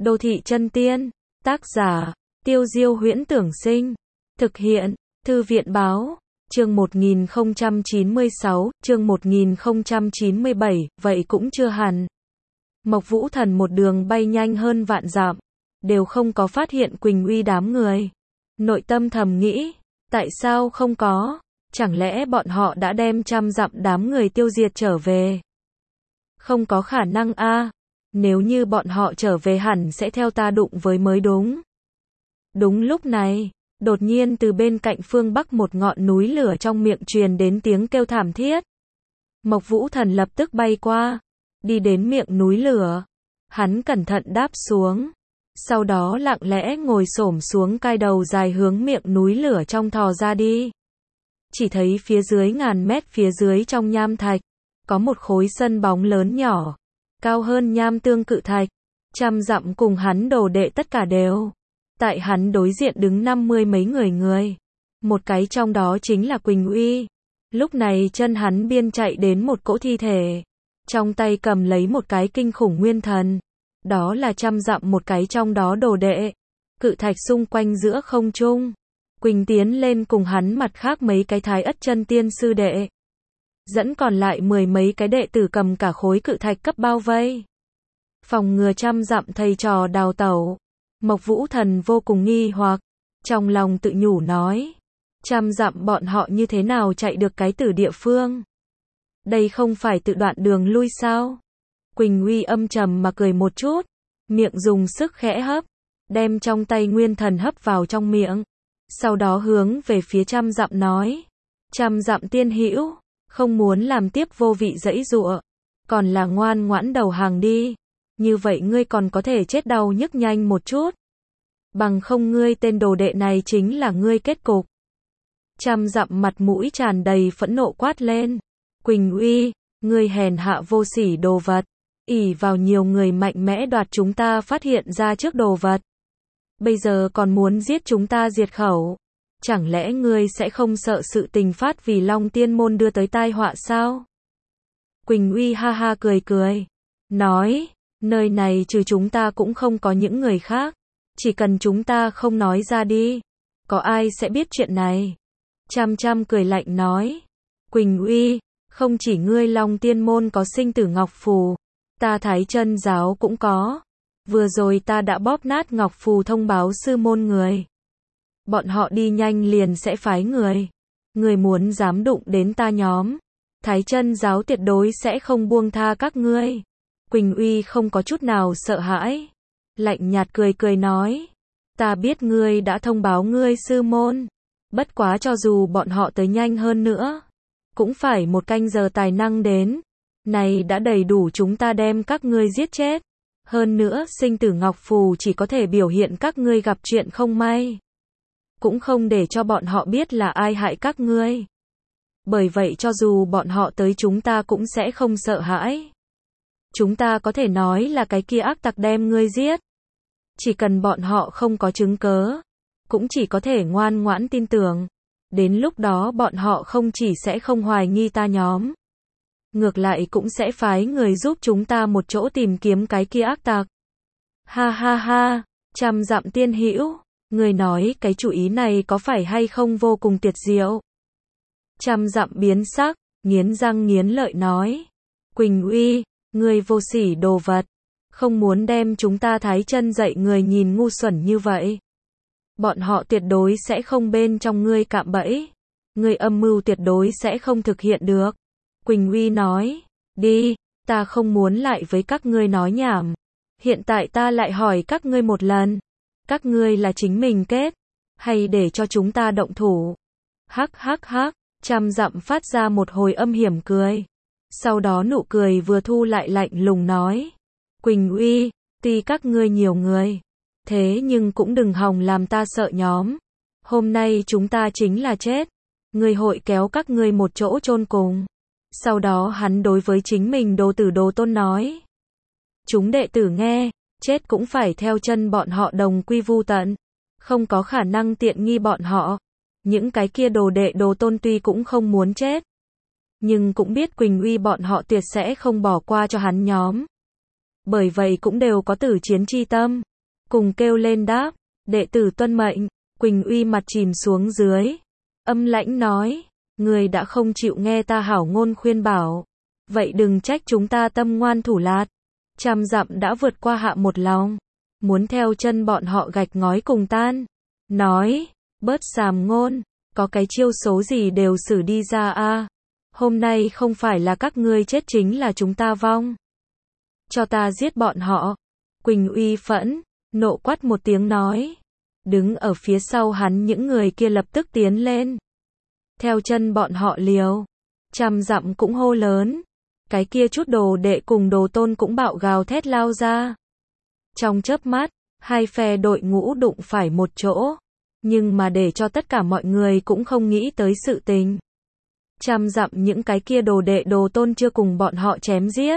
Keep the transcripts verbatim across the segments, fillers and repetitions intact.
Đô thị chân tiên, tác giả, Tiêu Diêu Huyễn Tưởng Sinh, thực hiện, Thư viện Báo, chương một nghìn không trăm chín mươi sáu, chương một nghìn không trăm chín mươi bảy, vậy cũng chưa hẳn. Mộc Vũ Thần một đường bay nhanh hơn vạn dặm, đều không có phát hiện Quỳnh Uy đám người. Nội tâm thầm nghĩ, tại sao không có, chẳng lẽ bọn họ đã đem trăm dặm đám người tiêu diệt trở về? Không có khả năng a, nếu như bọn họ trở về hẳn sẽ theo ta đụng với mới đúng. Đúng lúc này, đột nhiên từ bên cạnh phương bắc một ngọn núi lửa trong miệng truyền đến tiếng kêu thảm thiết. Mộc Vũ Thần lập tức bay qua, đi đến miệng núi lửa. Hắn cẩn thận đáp xuống, sau đó lặng lẽ ngồi xổm xuống cai đầu dài hướng miệng núi lửa trong thò ra đi. Chỉ thấy phía dưới ngàn mét phía dưới trong nham thạch, có một khối sân bóng lớn nhỏ, cao hơn nham tương cự thạch. Trăm dặm cùng hắn đồ đệ tất cả đều. Tại hắn đối diện đứng năm mươi mấy người người. Một cái trong đó chính là Quỳnh Uy. Lúc này chân hắn biên chạy đến một cỗ thi thể. Trong tay cầm lấy một cái kinh khủng nguyên thần. Đó là trăm dặm một cái trong đó đồ đệ. Cự thạch xung quanh giữa không trung. Quỳnh tiến lên cùng hắn mặt khác mấy cái thái ất chân tiên sư đệ. Dẫn còn lại mười mấy cái đệ tử cầm cả khối cự thạch cấp bao vây. Phòng ngừa trăm dặm thầy trò đào tẩu. Mộc Vũ Thần vô cùng nghi hoặc, trong lòng tự nhủ nói, trăm dặm bọn họ như thế nào chạy được cái tử địa phương? Đây không phải tự đoạn đường lui sao? Quỳnh Uy âm trầm mà cười một chút, miệng dùng sức khẽ hấp, đem trong tay nguyên thần hấp vào trong miệng, sau đó hướng về phía trăm dặm nói, trăm dặm tiên hữu, không muốn làm tiếp vô vị giãy giụa, còn là ngoan ngoãn đầu hàng đi. Như vậy ngươi còn có thể chết đau nhức nhanh một chút. Bằng không ngươi tên đồ đệ này chính là ngươi kết cục. Trăm dặm mặt mũi tràn đầy phẫn nộ quát lên. Quỳnh Uy, ngươi hèn hạ vô sỉ đồ vật. Ỷ vào nhiều người mạnh mẽ đoạt chúng ta phát hiện ra trước đồ vật. Bây giờ còn muốn giết chúng ta diệt khẩu. Chẳng lẽ ngươi sẽ không sợ sự tình phát vì Long Tiên Môn đưa tới tai họa sao? Quỳnh Uy ha ha cười cười. Nói. Nơi này trừ chúng ta cũng không có những người khác. Chỉ cần chúng ta không nói ra đi, có ai sẽ biết chuyện này? Chăm chăm cười lạnh nói. Quỳnh Uy, không chỉ ngươi Long Tiên Môn có sinh tử ngọc phù, ta Thái Chân giáo cũng có. Vừa rồi ta đã bóp nát ngọc phù thông báo sư môn người. Bọn họ đi nhanh liền sẽ phái người. Người muốn dám đụng đến ta nhóm, Thái Chân giáo tuyệt đối sẽ không buông tha các ngươi. Quỳnh Uy không có chút nào sợ hãi, lạnh nhạt cười cười nói, ta biết ngươi đã thông báo ngươi sư môn, bất quá cho dù bọn họ tới nhanh hơn nữa, cũng phải một canh giờ tài năng đến, này đã đầy đủ chúng ta đem các ngươi giết chết, hơn nữa sinh tử ngọc phù chỉ có thể biểu hiện các ngươi gặp chuyện không may, cũng không để cho bọn họ biết là ai hại các ngươi. Bởi vậy cho dù bọn họ tới chúng ta cũng sẽ không sợ hãi. Chúng ta có thể nói là cái kia ác tặc đem ngươi giết. Chỉ cần bọn họ không có chứng cớ, cũng chỉ có thể ngoan ngoãn tin tưởng. Đến lúc đó bọn họ không chỉ sẽ không hoài nghi ta nhóm, ngược lại cũng sẽ phái người giúp chúng ta một chỗ tìm kiếm cái kia ác tặc. Ha ha ha, trăm dặm tiên hữu, người nói cái chủ ý này có phải hay không vô cùng tuyệt diệu? Trăm dặm biến sắc, nghiến răng nghiến lợi nói. Quỳnh Uy, ngươi vô sỉ đồ vật, không muốn đem chúng ta Thái Chân dạy người nhìn ngu xuẩn như vậy. Bọn họ tuyệt đối sẽ không bên trong ngươi cạm bẫy. Ngươi âm mưu tuyệt đối sẽ không thực hiện được. Quỳnh Uy nói, đi, ta không muốn lại với các ngươi nói nhảm. Hiện tại ta lại hỏi các ngươi một lần. Các ngươi là chính mình kết, hay để cho chúng ta động thủ? Hắc hắc hắc, trăm dặm phát ra một hồi âm hiểm cười. Sau đó nụ cười vừa thu lại lạnh lùng nói. Quỳnh Uy, tuy các ngươi nhiều người, thế nhưng cũng đừng hòng làm ta sợ nhóm. Hôm nay chúng ta chính là chết. Ngươi hội kéo các ngươi một chỗ chôn cùng. Sau đó hắn đối với chính mình đồ tử đồ tôn nói. Chúng đệ tử nghe, chết cũng phải theo chân bọn họ đồng quy vu tận. Không có khả năng tiện nghi bọn họ. Những cái kia đồ đệ đồ tôn tuy cũng không muốn chết, nhưng cũng biết Quỳnh Uy bọn họ tuyệt sẽ không bỏ qua cho hắn nhóm. Bởi vậy cũng đều có tử chiến chi tâm. cùng kêu lên đáp, đệ tử tuân mệnh. Quỳnh Uy mặt chìm xuống dưới, âm lãnh nói, người đã không chịu nghe ta hảo ngôn khuyên bảo, vậy đừng trách chúng ta tâm ngoan thủ lạt. Trăm dặm đã vượt qua hạ một lòng, muốn theo chân bọn họ gạch ngói cùng tan. Nói, bớt sàm ngôn, có cái chiêu số gì đều xử đi ra a. Hôm nay không phải là các ngươi chết chính là chúng ta vong. Cho ta giết bọn họ. Quỳnh Uy phẫn, nộ quát một tiếng nói. Đứng ở phía sau hắn những người kia lập tức tiến lên. Theo chân bọn họ liều. Trăm dặm cũng hô lớn. Cái kia chút đồ đệ cùng đồ tôn cũng bạo gào thét lao ra. Trong chớp mắt, hai phe đội ngũ đụng phải một chỗ. Nhưng mà để cho tất cả mọi người cũng không nghĩ tới sự tình. Trăm dặm những cái kia đồ đệ đồ tôn chưa cùng bọn họ chém giết.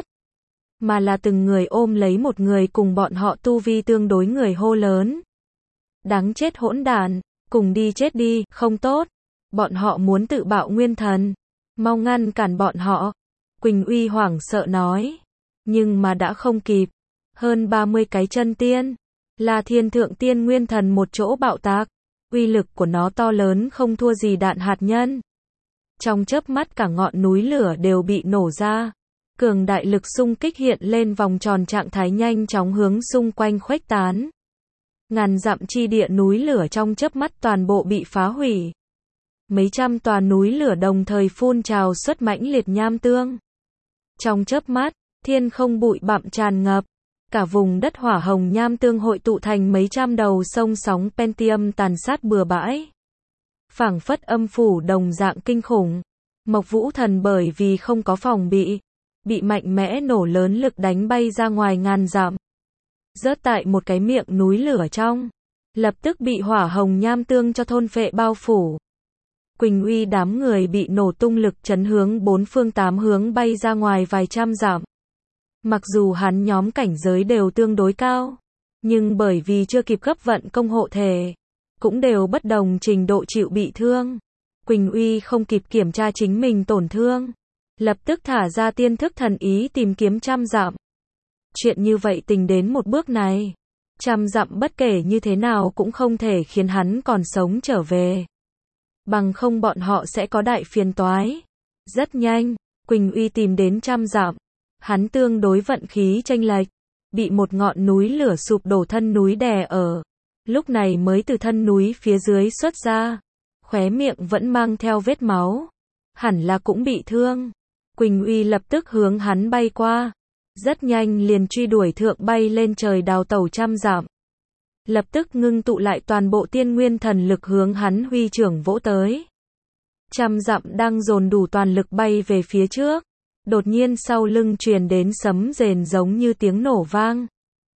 Mà là từng người ôm lấy một người cùng bọn họ tu vi tương đối người hô lớn. Đáng chết hỗn đản, cùng đi chết đi, không tốt. Bọn họ muốn tự bạo nguyên thần. Mau ngăn cản bọn họ. Quỳnh Uy hoảng sợ nói. Nhưng mà đã không kịp. Hơn ba mươi cái chân tiên. Là thiên thượng tiên nguyên thần một chỗ bạo tạc. Uy lực của nó to lớn không thua gì đạn hạt nhân. Trong chớp mắt cả ngọn núi lửa đều bị nổ ra. Cường đại lực xung kích hiện lên vòng tròn trạng thái nhanh chóng hướng xung quanh khuếch tán. Ngàn dặm chi địa núi lửa trong chớp mắt toàn bộ bị phá hủy. Mấy trăm tòa núi lửa đồng thời phun trào xuất mãnh liệt nham tương. Trong chớp mắt, thiên không bụi bặm tràn ngập. Cả vùng đất hỏa hồng nham tương hội tụ thành mấy trăm đầu sông sóng Pentium tàn sát bừa bãi. Phảng phất âm phủ đồng dạng kinh khủng. Mộc Vũ Thần bởi vì không có phòng bị, bị mạnh mẽ nổ lớn lực đánh bay ra ngoài ngàn dặm. Rớt tại một cái miệng núi lửa trong. Lập tức bị hỏa hồng nham tương cho thôn phệ bao phủ. Quỳnh Uy đám người bị nổ tung lực chấn hướng bốn phương tám hướng bay ra ngoài vài trăm dặm. Mặc dù hắn nhóm cảnh giới đều tương đối cao, nhưng bởi vì chưa kịp gấp vận công hộ thể, cũng đều bất đồng trình độ chịu bị thương. Quỳnh Uy không kịp kiểm tra chính mình tổn thương, lập tức thả ra tiên thức thần ý tìm kiếm trăm dặm. Chuyện như vậy tình đến một bước này, trăm dặm bất kể như thế nào cũng không thể khiến hắn còn sống trở về. Bằng không bọn họ sẽ có đại phiền toái. Rất nhanh, Quỳnh Uy tìm đến trăm dặm. Hắn tương đối vận khí chênh lệch, bị một ngọn núi lửa sụp đổ thân núi đè ở. Lúc này mới từ thân núi phía dưới xuất ra. Khóe miệng vẫn mang theo vết máu. Hẳn là cũng bị thương. Quỳnh Uy lập tức hướng hắn bay qua. Rất nhanh liền truy đuổi thượng bay lên trời đào tẩu trăm dặm. Lập tức ngưng tụ lại toàn bộ tiên nguyên thần lực hướng hắn huy trưởng vỗ tới. Trăm dặm đang dồn đủ toàn lực bay về phía trước. Đột nhiên sau lưng truyền đến sấm rền giống như tiếng nổ vang.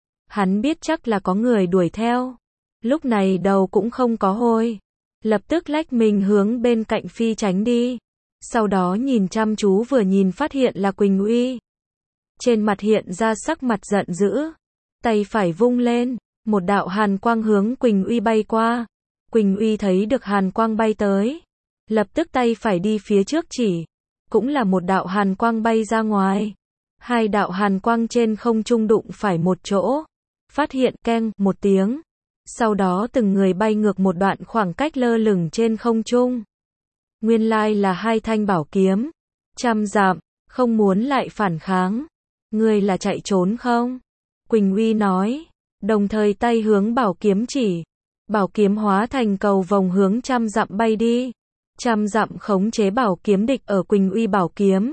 Hắn biết chắc là có người đuổi theo. Lúc này đầu cũng không có hôi. Lập tức lách mình hướng bên cạnh phi tránh đi. Sau đó nhìn chăm chú vừa nhìn phát hiện là Quỳnh Uy. Trên mặt hiện ra sắc mặt giận dữ. Tay phải vung lên. Một đạo hàn quang hướng Quỳnh Uy bay qua. Quỳnh Uy thấy được hàn quang bay tới. Lập tức tay phải đi phía trước chỉ. Cũng là một đạo hàn quang bay ra ngoài. Hai đạo hàn quang trên không trung đụng phải một chỗ. Phát hiện keng một tiếng. Sau đó từng người bay ngược một đoạn khoảng cách lơ lửng trên không trung. Nguyên lai là hai thanh bảo kiếm. Trăm dặm, không muốn lại phản kháng. Ngươi là chạy trốn không? Quỳnh Uy nói. Đồng thời tay hướng bảo kiếm chỉ. Bảo kiếm hóa thành cầu vòng hướng trăm dặm bay đi. Trăm dặm khống chế bảo kiếm địch ở Quỳnh Uy bảo kiếm.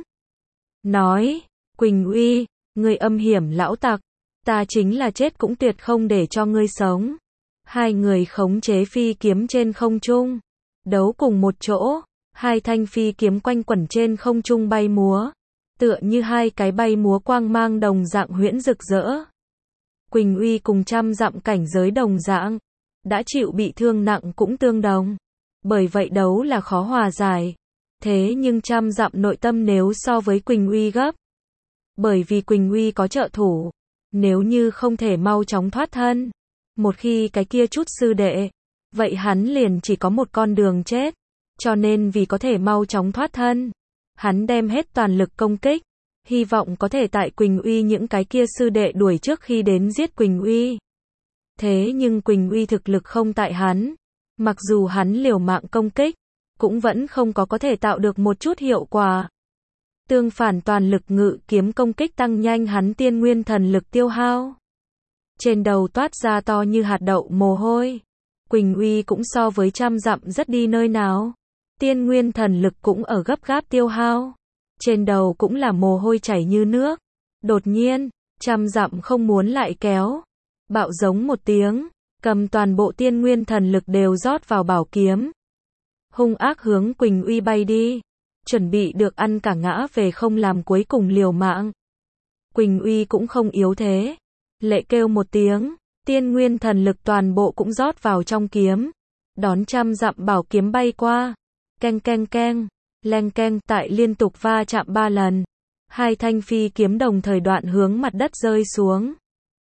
Nói, Quỳnh Uy, ngươi âm hiểm lão tặc, ta chính là chết cũng tuyệt không để cho ngươi sống. Hai người khống chế phi kiếm trên không trung. Đấu cùng một chỗ, hai thanh phi kiếm quanh quẩn trên không trung bay múa. Tựa như hai cái bay múa quang mang đồng dạng huyễn rực rỡ. Quỳnh Uy cùng trăm dặm cảnh giới đồng dạng. Đã chịu bị thương nặng cũng tương đồng. Bởi vậy đấu là khó hòa giải. Thế nhưng trăm dặm nội tâm nếu so với Quỳnh Uy gấp. Bởi vì Quỳnh Uy có trợ thủ. Nếu như không thể mau chóng thoát thân. Một khi cái kia chút sư đệ. Vậy hắn liền chỉ có một con đường chết. Cho nên vì có thể mau chóng thoát thân. Hắn đem hết toàn lực công kích. Hy vọng có thể tại Quỳnh Uy những cái kia sư đệ đuổi trước khi đến giết Quỳnh Uy. Thế nhưng Quỳnh Uy thực lực không tại hắn. Mặc dù hắn liều mạng công kích, cũng vẫn không có có thể tạo được một chút hiệu quả. Tương phản toàn lực ngự kiếm công kích tăng nhanh hắn tiên nguyên thần lực tiêu hao. Trên đầu toát ra to như hạt đậu mồ hôi. Quỳnh Uy cũng so với trăm dặm rất đi nơi nào. Tiên nguyên thần lực cũng ở gấp gáp tiêu hao. Trên đầu cũng là mồ hôi chảy như nước. Đột nhiên, trăm dặm không muốn lại kéo. Bạo giống một tiếng, cầm toàn bộ tiên nguyên thần lực đều rót vào bảo kiếm. Hung ác hướng Quỳnh Uy bay đi. Chuẩn bị được ăn cả ngã về không làm cuối cùng liều mạng. Quỳnh Uy cũng không yếu thế. Lệ kêu một tiếng, tiên nguyên thần lực toàn bộ cũng rót vào trong kiếm. Đón trăm dặm bảo kiếm bay qua. Keng keng keng, leng keng tại liên tục va chạm ba lần. Hai thanh phi kiếm đồng thời đoạn hướng mặt đất rơi xuống.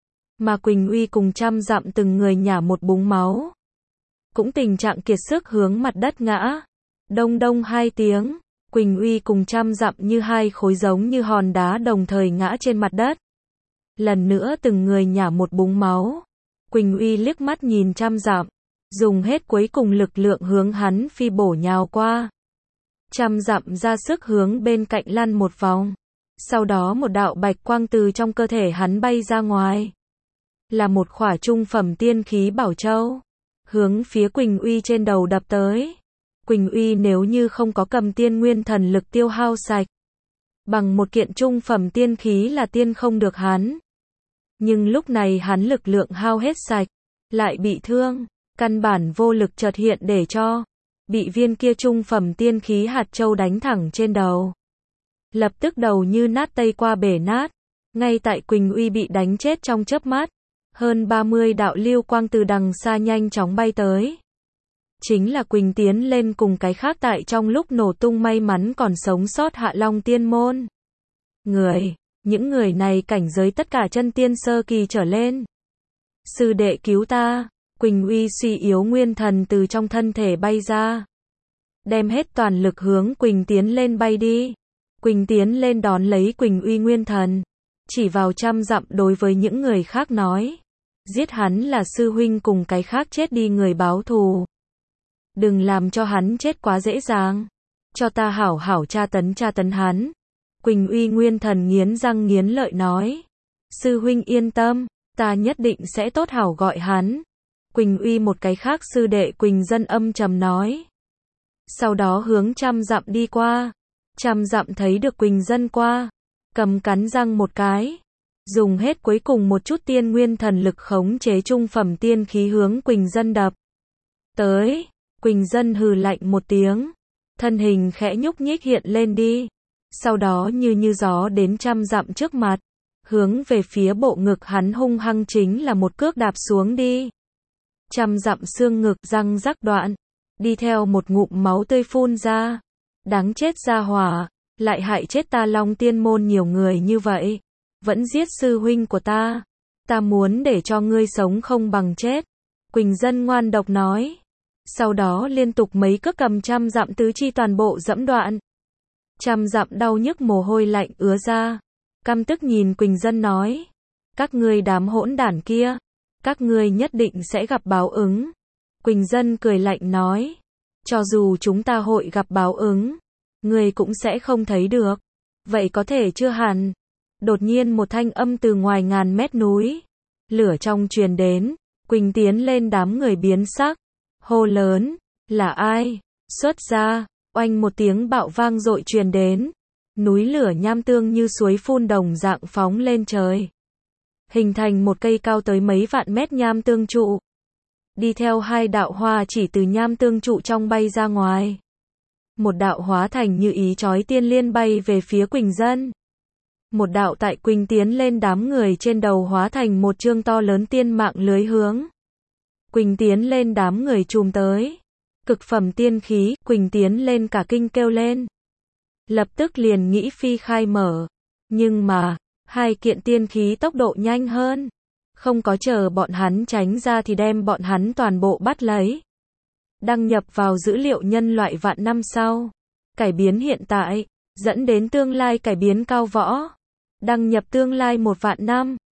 Mà Quỳnh Uy cùng trăm dặm từng người nhả một búng máu. Cũng tình trạng kiệt sức hướng mặt đất ngã. Đông đông hai tiếng, Quỳnh Uy cùng trăm dặm như hai khối giống như hòn đá đồng thời ngã trên mặt đất. Lần nữa từng người nhả một búng máu. Quỳnh Uy liếc mắt nhìn trăm dặm, dùng hết cuối cùng lực lượng hướng hắn phi bổ nhào qua. Trăm dặm ra sức hướng bên cạnh lăn một vòng. Sau đó một đạo bạch quang từ trong cơ thể hắn bay ra ngoài. Là một khỏa trung phẩm tiên khí bảo châu. Hướng phía Quỳnh Uy trên đầu đập tới. Quỳnh Uy nếu như không có cầm tiên nguyên thần lực tiêu hao sạch. Bằng một kiện trung phẩm tiên khí là tiên không được hắn. Nhưng lúc này hắn lực lượng hao hết sạch. Lại bị thương. Căn bản vô lực chợt hiện để cho. Bị viên kia trung phẩm tiên khí hạt châu đánh thẳng trên đầu. Lập tức đầu như nát tây qua bể nát. Ngay tại Quỳnh Uy bị đánh chết trong chớp mắt. Hơn ba mươi đạo lưu quang từ đằng xa nhanh chóng bay tới. Chính là Quỳnh tiến lên cùng cái khác tại trong lúc nổ tung may mắn còn sống sót Hạ Long tiên môn. Người, những người này cảnh giới tất cả chân tiên sơ kỳ trở lên. Sư đệ cứu ta, Quỳnh Uy suy yếu nguyên thần từ trong thân thể bay ra. Đem hết toàn lực hướng Quỳnh tiến lên bay đi. Quỳnh tiến lên đón lấy Quỳnh Uy nguyên thần. Chỉ vào trăm dặm đối với những người khác nói. Giết hắn là sư huynh cùng cái khác chết đi người báo thù. Đừng làm cho hắn chết quá dễ dàng. Cho ta hảo hảo tra tấn tra tấn hắn. Quỳnh Uy nguyên thần nghiến răng nghiến lợi nói. Sư huynh yên tâm, ta nhất định sẽ tốt hảo gọi hắn. Quỳnh Uy một cái khác sư đệ Quỳnh Dân âm trầm nói. Sau đó hướng trăm dặm đi qua. Trăm dặm thấy được Quỳnh Dân qua. Cầm cắn răng một cái. Dùng hết cuối cùng một chút tiên nguyên thần lực khống chế trung phẩm tiên khí hướng Quỳnh Dân đập. Tới, Quỳnh Dân hừ lạnh một tiếng. Thân hình khẽ nhúc nhích hiện lên đi. Sau đó như như gió đến trăm dặm trước mặt. Hướng về phía bộ ngực hắn hung hăng chính là một cước đạp xuống đi. Trăm dặm xương ngực răng rắc đoạn. Đi theo một ngụm máu tươi phun ra. Đáng chết gia hỏa. Lại hại chết ta Long tiên môn nhiều người như vậy. Vẫn giết sư huynh của ta. Ta muốn để cho ngươi sống không bằng chết. Quỳnh Dân ngoan độc nói. Sau đó liên tục mấy cước cầm trăm dặm tứ chi toàn bộ dẫm đoạn. Trăm dặm đau nhức mồ hôi lạnh ứa ra. Căm tức nhìn Quỳnh Dân nói. Các ngươi đám hỗn đản kia. Các ngươi nhất định sẽ gặp báo ứng. Quỳnh Dân cười lạnh nói. Cho dù chúng ta hội gặp báo ứng. Ngươi cũng sẽ không thấy được. Vậy có thể chưa hẳn. Đột nhiên một thanh âm từ ngoài ngàn mét núi. Lửa trong truyền đến. Quỳnh tiến lên đám người biến sắc. Hô lớn. Là ai? Xuất ra. Oanh một tiếng bạo vang dội truyền đến. Núi lửa nham tương như suối phun đồng dạng phóng lên trời. Hình thành một cây cao tới mấy vạn mét nham tương trụ. Đi theo hai đạo hoa chỉ từ nham tương trụ trong bay ra ngoài. Một đạo hóa thành như ý chói tiên liên bay về phía Quỳnh Dân. Một đạo tại Quỳnh tiến lên đám người trên đầu hóa thành một chương to lớn tiên mạng lưới hướng. Quỳnh tiến lên đám người chùm tới. Cực phẩm tiên khí, Quỳnh tiến lên cả kinh kêu lên. Lập tức liền nghĩ phi khai mở. Nhưng mà, hai kiện tiên khí tốc độ nhanh hơn. Không có chờ bọn hắn tránh ra thì đem bọn hắn toàn bộ bắt lấy. Đăng nhập vào dữ liệu nhân loại vạn năm sau. Cải biến hiện tại, dẫn đến tương lai cải biến cao võ. Đăng nhập tương lai một vạn năm.